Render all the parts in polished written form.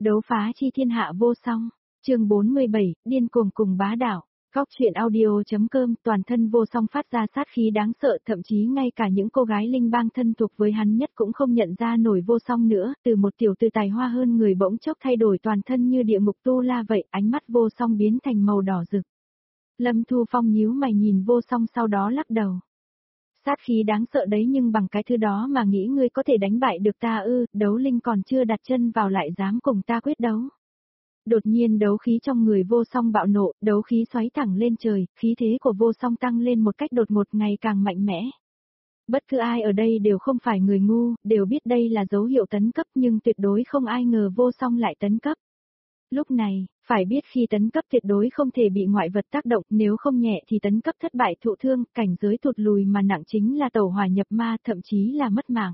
Đấu phá chi thiên hạ vô song. Chương 47, điên cuồng cùng bá đạo. Góc truyện audio.com, toàn thân vô song phát ra sát khí đáng sợ, thậm chí ngay cả những cô gái linh bang thân thuộc với hắn nhất cũng không nhận ra nổi vô song nữa, từ một tiểu tư tài hoa hơn người bỗng chốc thay đổi toàn thân như địa ngục tu la vậy, ánh mắt vô song biến thành màu đỏ rực. Lâm Thu Phong nhíu mày nhìn vô song sau đó lắc đầu. Sát khí đáng sợ đấy, nhưng bằng cái thứ đó mà nghĩ ngươi có thể đánh bại được ta ư? Đấu linh còn chưa đặt chân vào lại dám cùng ta quyết đấu. Đột nhiên đấu khí trong người vô song bạo nộ, đấu khí xoáy thẳng lên trời, khí thế của vô song tăng lên một cách đột ngột ngày càng mạnh mẽ. Bất cứ ai ở đây đều không phải người ngu, đều biết đây là dấu hiệu tấn cấp, nhưng tuyệt đối không ai ngờ vô song lại tấn cấp. Lúc này, phải biết khi tấn cấp tuyệt đối không thể bị ngoại vật tác động, nếu không nhẹ thì tấn cấp thất bại thụ thương, cảnh giới tụt lùi, mà nặng chính là tẩu hỏa nhập ma, thậm chí là mất mạng.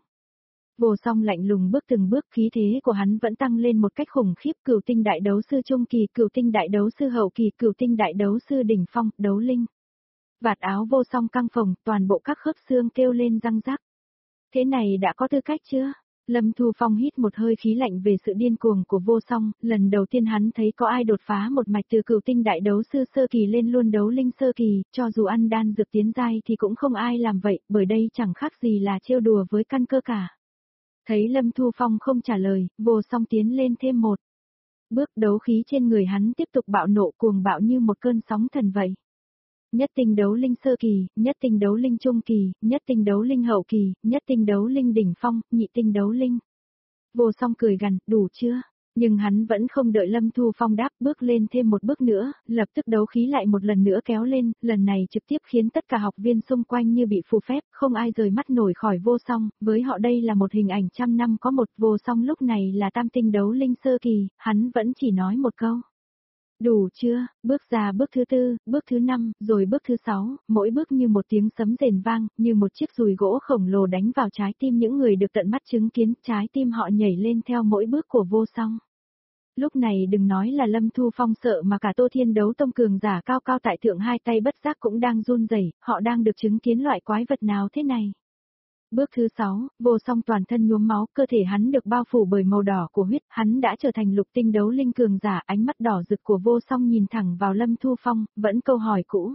Vô song lạnh lùng bước từng bước, khí thế của hắn vẫn tăng lên một cách khủng khiếp, cửu tinh đại đấu sư trung kỳ, cửu tinh đại đấu sư hậu kỳ, cửu tinh đại đấu sư đỉnh phong, đấu linh. Vạt áo vô song căng phồng, toàn bộ các khớp xương kêu lên răng rắc. Thế này đã có tư cách chưa? Lâm Thu Phong hít một hơi khí lạnh về sự điên cuồng của vô song, lần đầu tiên hắn thấy có ai đột phá một mạch từ cửu tinh đại đấu sư sơ kỳ lên luôn đấu linh sơ kỳ, cho dù ăn đan dược tiến giai thì cũng không ai làm vậy, bởi đây chẳng khác gì là trêu đùa với căn cơ cả. Thấy Lâm Thu Phong không trả lời, vô song tiến lên thêm một bước, đấu khí trên người hắn tiếp tục bạo nộ cuồng bạo như một cơn sóng thần vậy. Nhất tinh đấu linh sơ kỳ, nhất tinh đấu linh trung kỳ, nhất tinh đấu linh hậu kỳ, nhất tinh đấu linh đỉnh phong, nhị tinh đấu linh. Vô song cười gằn, đủ chưa? Nhưng hắn vẫn không đợi Lâm Thu Phong đáp, bước lên thêm một bước nữa, lập tức đấu khí lại một lần nữa kéo lên, lần này trực tiếp khiến tất cả học viên xung quanh như bị phù phép, không ai rời mắt nổi khỏi vô song, với họ đây là một hình ảnh trăm năm có một. Vô song lúc này là tam tinh đấu linh sơ kỳ, hắn vẫn chỉ nói một câu. Đủ chưa? Bước ra bước thứ tư, bước thứ năm, rồi bước thứ sáu, mỗi bước như một tiếng sấm rền vang, như một chiếc dùi gỗ khổng lồ đánh vào trái tim những người được tận mắt chứng kiến, trái tim họ nhảy lên theo mỗi bước của vô song. Lúc này đừng nói là Lâm Thu Phong sợ, mà cả Tô Thiên Đấu Tông cường giả cao cao tại thượng hai tay bất giác cũng đang run rẩy, họ đang được chứng kiến loại quái vật nào thế này. Bước thứ 6, vô song toàn thân nhuốm máu, cơ thể hắn được bao phủ bởi màu đỏ của huyết, hắn đã trở thành lục tinh đấu linh cường giả, ánh mắt đỏ rực của vô song nhìn thẳng vào Lâm Thu Phong, vẫn câu hỏi cũ.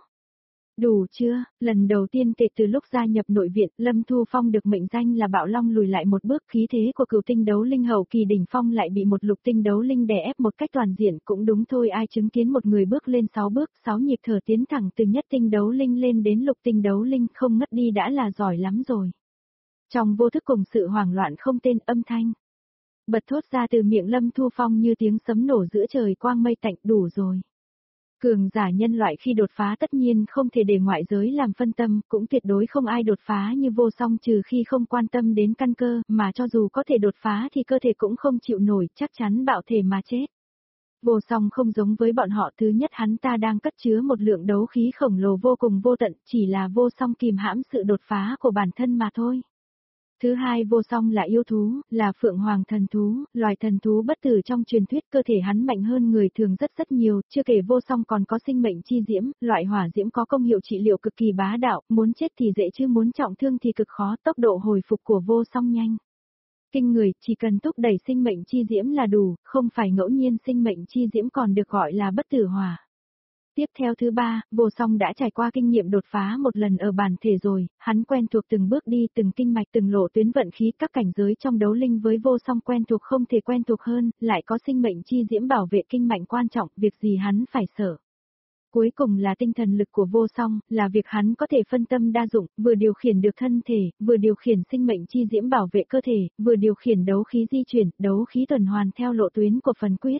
Đủ chưa? Lần đầu tiên kể từ lúc gia nhập nội viện, Lâm Thu Phong được mệnh danh là Bạo Long lùi lại một bước, khí thế của cửu tinh đấu linh hậu kỳ đỉnh phong lại bị một lục tinh đấu linh đè ép một cách toàn diện, cũng đúng thôi, ai chứng kiến một người bước lên 6 bước, 6 nhịp thở tiến thẳng từ nhất tinh đấu linh lên đến lục tinh đấu linh không ngất đi đã là giỏi lắm rồi. Trong vô thức cùng sự hoảng loạn không tên, âm thanh bật thốt ra từ miệng Lâm Thu Phong như tiếng sấm nổ giữa trời quang mây tạnh, đủ rồi. Cường giả nhân loại khi đột phá tất nhiên không thể để ngoại giới làm phân tâm, cũng tuyệt đối không ai đột phá như vô song trừ khi không quan tâm đến căn cơ, mà cho dù có thể đột phá thì cơ thể cũng không chịu nổi, chắc chắn bạo thể mà chết. Vô song không giống với bọn họ, thứ nhất hắn ta đang cất chứa một lượng đấu khí khổng lồ vô cùng vô tận, chỉ là vô song kìm hãm sự đột phá của bản thân mà thôi. Thứ hai, vô song là yêu thú, là phượng hoàng thần thú, loài thần thú bất tử trong truyền thuyết, cơ thể hắn mạnh hơn người thường rất nhiều, chưa kể vô song còn có sinh mệnh chi diễm, loại hỏa diễm có công hiệu trị liệu cực kỳ bá đạo, muốn chết thì dễ chứ muốn trọng thương thì cực khó, tốc độ hồi phục của vô song nhanh. Kinh người, chỉ cần thúc đẩy sinh mệnh chi diễm là đủ, không phải ngẫu nhiên sinh mệnh chi diễm còn được gọi là bất tử hỏa. Tiếp theo thứ ba, vô song đã trải qua kinh nghiệm đột phá một lần ở bản thể rồi, hắn quen thuộc từng bước đi, từng kinh mạch, từng lộ tuyến vận khí, các cảnh giới trong đấu linh với vô song quen thuộc không thể quen thuộc hơn, lại có sinh mệnh chi diễm bảo vệ kinh mạch quan trọng, việc gì hắn phải sợ. Cuối cùng là tinh thần lực của vô song, là việc hắn có thể phân tâm đa dụng, vừa điều khiển được thân thể, vừa điều khiển sinh mệnh chi diễm bảo vệ cơ thể, vừa điều khiển đấu khí di chuyển, đấu khí tuần hoàn theo lộ tuyến của phần quyết.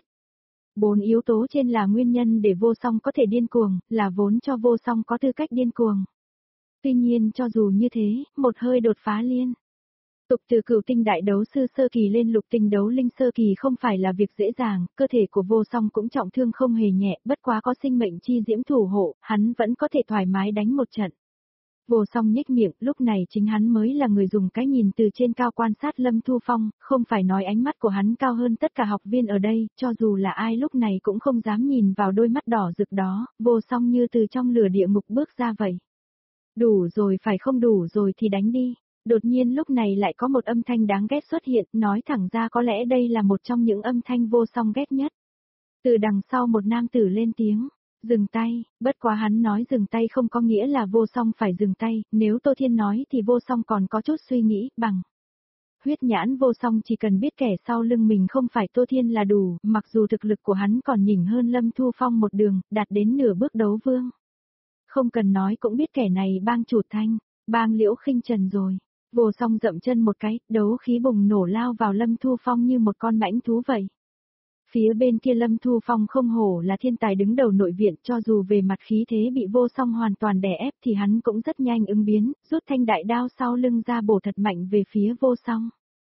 4 yếu tố trên là nguyên nhân để vô song có thể điên cuồng, là vốn cho vô song có tư cách điên cuồng. Tuy nhiên cho dù như thế, một hơi đột phá liên tục từ cửu tinh đại đấu sư sơ kỳ lên lục tinh đấu linh sơ kỳ không phải là việc dễ dàng, cơ thể của vô song cũng trọng thương không hề nhẹ, bất quá có sinh mệnh chi diễm thủ hộ, hắn vẫn có thể thoải mái đánh một trận. Vô song nhếch miệng, lúc này chính hắn mới là người dùng cái nhìn từ trên cao quan sát Lâm Thu Phong, không phải nói ánh mắt của hắn cao hơn tất cả học viên ở đây, cho dù là ai lúc này cũng không dám nhìn vào đôi mắt đỏ rực đó, vô song như từ trong lửa địa ngục bước ra vậy. Đủ rồi, phải không? Đủ rồi thì đánh đi. Đột nhiên lúc này lại có một âm thanh đáng ghét xuất hiện, nói thẳng ra có lẽ đây là một trong những âm thanh Vô Song ghét nhất. Từ đằng sau một nam tử lên tiếng, dừng tay, bất quá hắn nói dừng tay không có nghĩa là Vô Song phải dừng tay, nếu Tô Thiên nói thì Vô Song còn có chút suy nghĩ, bằng huyết nhãn Vô Song chỉ cần biết kẻ sau lưng mình không phải Tô Thiên là đủ, mặc dù thực lực của hắn còn nhỉnh hơn Lâm Thu Phong một đường, đạt đến nửa bước đấu vương. Không cần nói cũng biết kẻ này bang chủ Thanh, bang Liễu Khinh Trần rồi. Vô Song dậm chân một cái, đấu khí bùng nổ lao vào Lâm Thu Phong như một con mãnh thú vậy. Phía bên kia Lâm Thu Phong không hổ là thiên tài đứng đầu nội viện, cho dù về mặt khí thế bị Vô Song hoàn toàn đè ép thì hắn cũng rất nhanh ứng biến, rút thanh đại đao sau lưng ra bổ thật mạnh về phía Vô Song.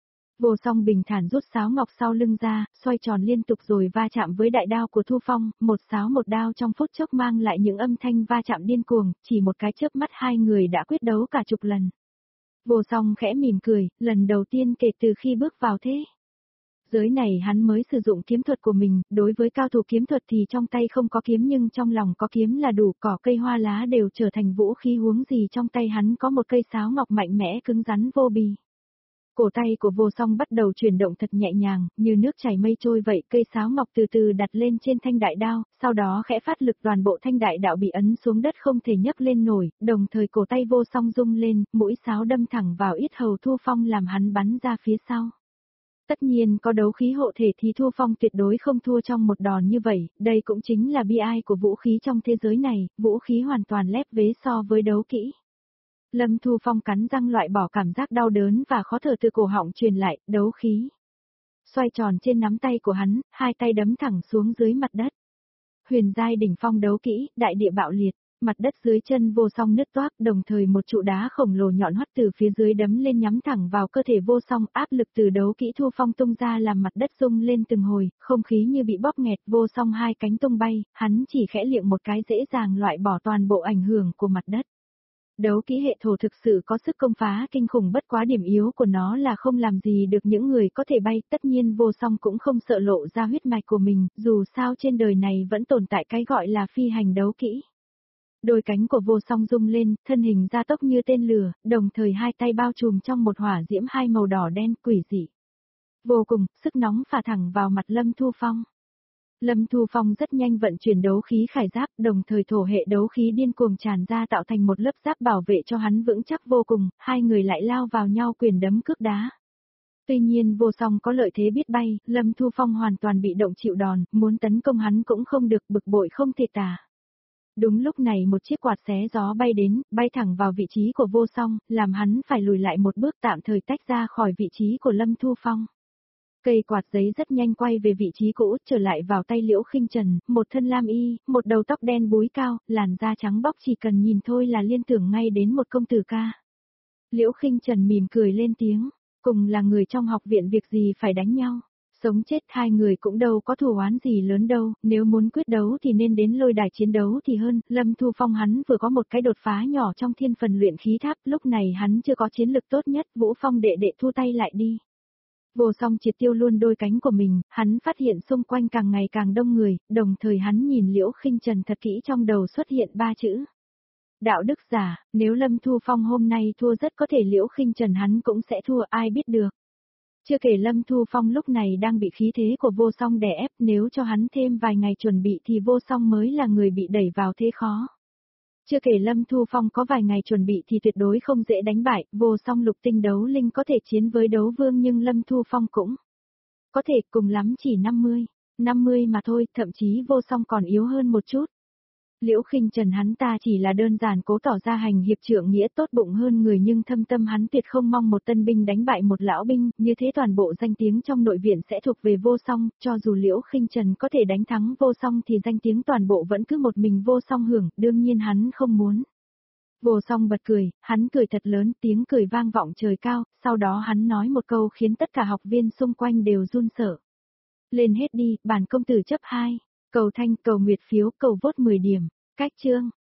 Vô Song bình thản rút sáo ngọc sau lưng ra, xoay tròn liên tục rồi va chạm với đại đao của Thu Phong, một sáo một đao trong phút chốc mang lại những âm thanh va chạm điên cuồng, chỉ một cái chớp mắt hai người đã quyết đấu cả chục lần. Vô Song khẽ mỉm cười, lần đầu tiên kể từ khi bước vào thế giới này hắn mới sử dụng kiếm thuật của mình, đối với cao thủ kiếm thuật thì trong tay không có kiếm nhưng trong lòng có kiếm là đủ, cỏ cây hoa lá đều trở thành vũ khí, huống gì trong tay hắn có một cây sáo ngọc mạnh mẽ cứng rắn vô bì. Cổ tay của Vô Song bắt đầu chuyển động thật nhẹ nhàng, như nước chảy mây trôi vậy, cây sáo ngọc từ từ đặt lên trên thanh đại đao, sau đó khẽ phát lực toàn bộ thanh đại đạo bị ấn xuống đất không thể nhấc lên nổi, đồng thời cổ tay Vô Song rung lên, mũi sáo đâm thẳng vào yết hầu Thu Phong làm hắn bắn ra phía sau. Tất nhiên có đấu khí hộ thể thì Thu Phong tuyệt đối không thua trong một đòn như vậy, đây cũng chính là bi ai của vũ khí trong thế giới này, vũ khí hoàn toàn lép vế so với đấu kỹ. Lâm Thu Phong cắn răng loại bỏ cảm giác đau đớn và khó thở từ cổ họng truyền lại, đấu khí xoay tròn trên nắm tay của hắn, hai tay đấm thẳng xuống dưới mặt đất. Huyền giai đỉnh phong đấu kỹ, đại địa bạo liệt, mặt đất dưới chân Vô Song nứt toác, đồng thời một trụ đá khổng lồ nhọn hoắt từ phía dưới đấm lên nhắm thẳng vào cơ thể Vô Song, áp lực từ đấu kỹ Thu Phong tung ra làm mặt đất rung lên từng hồi, không khí như bị bóp nghẹt, Vô Song hai cánh tung bay, hắn chỉ khẽ liệng một cái dễ dàng loại bỏ toàn bộ ảnh hưởng của mặt đất. Đấu kỹ hệ thổ thực sự có sức công phá kinh khủng, bất quá điểm yếu của nó là không làm gì được những người có thể bay, tất nhiên Vô Song cũng không sợ lộ ra huyết mạch của mình, dù sao trên đời này vẫn tồn tại cái gọi là phi hành đấu kỹ. Đôi cánh của Vô Song rung lên, thân hình gia tốc như tên lửa, đồng thời hai tay bao trùm trong một hỏa diễm hai màu đỏ đen quỷ dị. Vô cùng, sức nóng phả thẳng vào mặt Lâm Thu Phong. Lâm Thu Phong rất nhanh vận chuyển đấu khí khải giáp, đồng thời thổ hệ đấu khí điên cuồng tràn ra tạo thành một lớp giáp bảo vệ cho hắn vững chắc vô cùng, hai người lại lao vào nhau quyền đấm cước đá. Tuy nhiên Vô Song có lợi thế biết bay, Lâm Thu Phong hoàn toàn bị động chịu đòn, muốn tấn công hắn cũng không được, bực bội không thể tả. Đúng lúc này một chiếc quạt xé gió bay đến, bay thẳng vào vị trí của Vô Song, làm hắn phải lùi lại một bước tạm thời tách ra khỏi vị trí của Lâm Thu Phong. Cây quạt giấy rất nhanh quay về vị trí cũ, trở lại vào tay Liễu Khinh Trần, một thân lam y, một đầu tóc đen búi cao, làn da trắng bóc, chỉ cần nhìn thôi là liên tưởng ngay đến một công tử ca. Liễu Khinh Trần mỉm cười lên tiếng, cùng là người trong học viện việc gì phải đánh nhau, sống chết hai người cũng đâu có thù oán gì lớn đâu, nếu muốn quyết đấu thì nên đến lôi đài chiến đấu thì hơn. Lâm Thu Phong hắn vừa có một cái đột phá nhỏ trong thiên phần luyện khí tháp, lúc này hắn chưa có chiến lực tốt nhất, Vũ Phong đệ đệ thu tay lại đi. Vô Song triệt tiêu luôn đôi cánh của mình, hắn phát hiện xung quanh càng ngày càng đông người, đồng thời hắn nhìn Liễu Khinh Trần thật kỹ, trong đầu xuất hiện ba chữ. Đạo đức giả, nếu Lâm Thu Phong hôm nay thua rất có thể Liễu Khinh Trần hắn cũng sẽ thua, ai biết được. Chưa kể Lâm Thu Phong lúc này đang bị khí thế của Vô Song đè ép, nếu cho hắn thêm vài ngày chuẩn bị thì Vô Song mới là người bị đẩy vào thế khó. Chưa kể Lâm Thu Phong có vài ngày chuẩn bị thì tuyệt đối không dễ đánh bại, Vô Song lục tinh đấu linh có thể chiến với đấu vương nhưng Lâm Thu Phong cũng có thể, cùng lắm chỉ 50 mà thôi, thậm chí Vô Song còn yếu hơn một chút. Liễu Khinh Trần hắn ta chỉ là đơn giản cố tỏ ra hành hiệp trượng nghĩa, tốt bụng hơn người, nhưng thâm tâm hắn tuyệt không mong một tân binh đánh bại một lão binh, như thế toàn bộ danh tiếng trong nội viện sẽ thuộc về Vô Song, cho dù Liễu Khinh Trần có thể đánh thắng Vô Song thì danh tiếng toàn bộ vẫn cứ một mình Vô Song hưởng, đương nhiên hắn không muốn. Vô Song bật cười, hắn cười thật lớn, tiếng cười vang vọng trời cao, sau đó hắn nói một câu khiến tất cả học viên xung quanh đều run sợ. Lên hết đi, bản công tử chấp 2. Cầu thanh, cầu nguyệt phiếu, cầu vote 10 điểm. Cách chương.